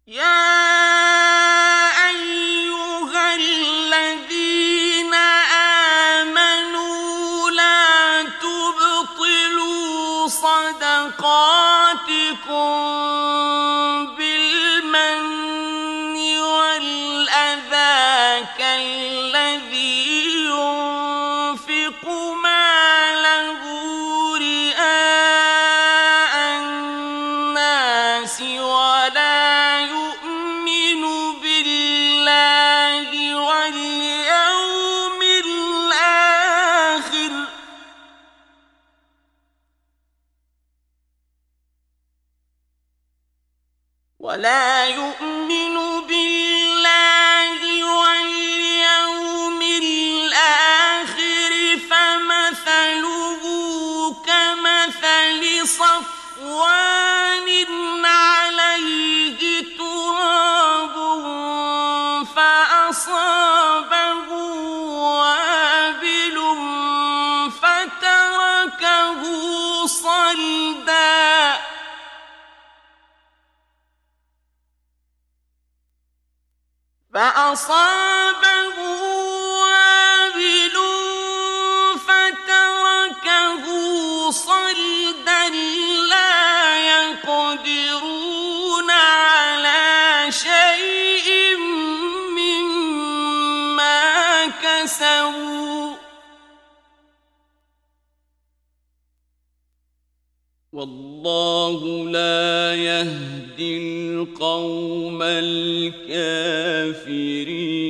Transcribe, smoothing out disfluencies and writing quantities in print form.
يا أيها الذين آمنوا لا تبطلوا صدقاتكم بالمن والأذى كالذي ينفق ماله رئاء الناس ولا يؤمن بالله واليوم الآخر فمثله كمثل صفوان عليه تراب فأصابه وابل فتركه صلدا لا يقدرون على شيء مما كسبوا والله لا يهدي القوم الكافرين.